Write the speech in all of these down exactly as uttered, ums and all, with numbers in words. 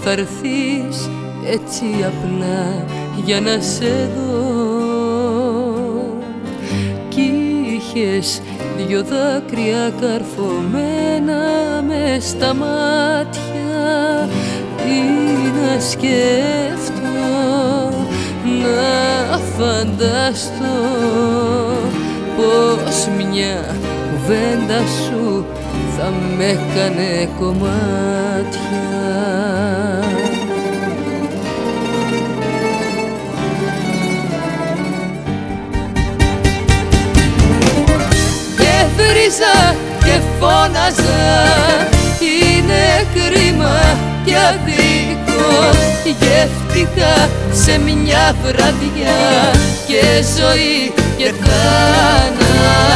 θα έρθεις έτσι απλά για να σε δω. Κι είχες δυο δάκρυα καρφωμένα μες στα μάτια. Τι να σκέφτω, να φανταστώ πως μια κουβέντα σου θα με έκανε κομμάτια. Και βρίζα και φώναζα, είναι κρίμα και αδίκο. Γεύτηκα σε μια βραδιά και ζωή και θάνατο.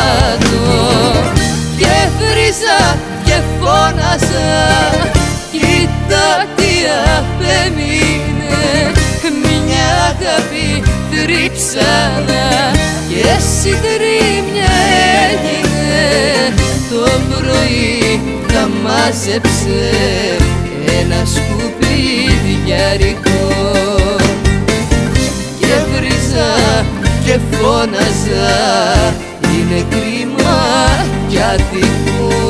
Και βρίζα και φώναζα, κοίτα τι απέμεινε. Μια αγάπη θρύψαλα και συντρίμμια έγινε. Το πρωί τα μάζεψε ένα σκουπιδιάρικο. Και βρίζα και φώναζα, είναι κρίμα κι αδικό.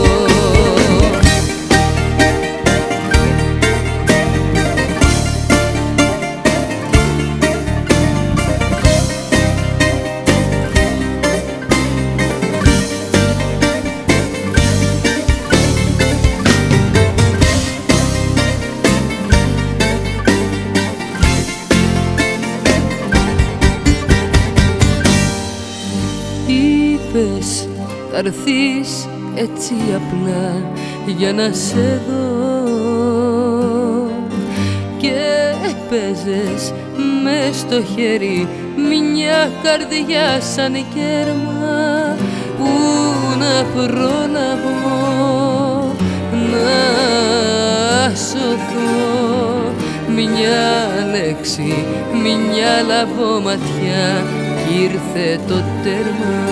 Είπες θα έρθεις έτσι απλά για να σε δω. Και παίζες μες στο χέρι μια καρδιά σαν κέρμα. Πού να προλαβώ να σωθώ. Μια λέξη, μια λαβωματιά κι ήρθε το τέρμα.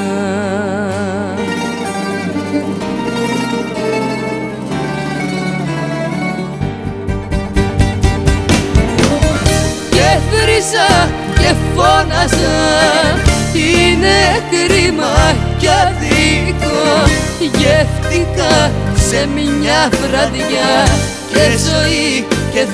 Και βρίζα και φώναζα, είναι κρίμα κι αδίκο. Γεύτηκα σε μια βραδιά και ζωή και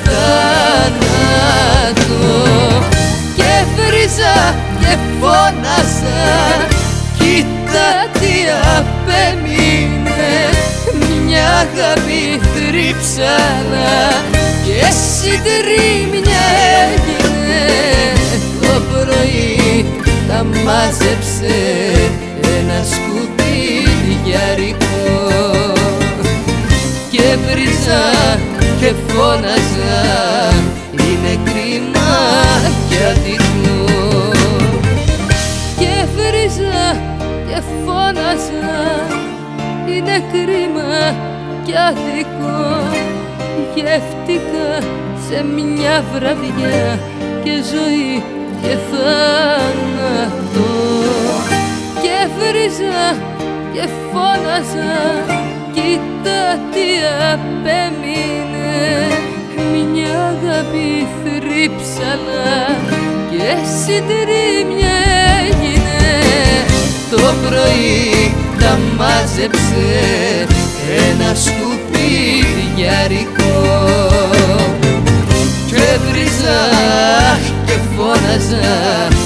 θάνατο. Και βρίζα και φώναζα, κοίτα τι απέμεινε. Μια αγάπη θρύψαλα και συντρίμμια έγινε. Το πρωί τα μάζεψε ένα σκουπιδιάρικο. Και βρίζα και φώναζα, είναι κρίμα κι αδικό. Και βρίζα και φώναζα, είναι κρίμα κι αδικό. Γεύτηκα σε μια βραδιά και ζωή και θάνατο. Και βρίζα και φώναζα, κοίτα τι απέμεινε. Μια αγάπη θρύψαλα και συντρίμμια έγινε. Το πρωί τα μάζεψε ένα σκουπιδιάρικο. Και βρίζα και φώναζα,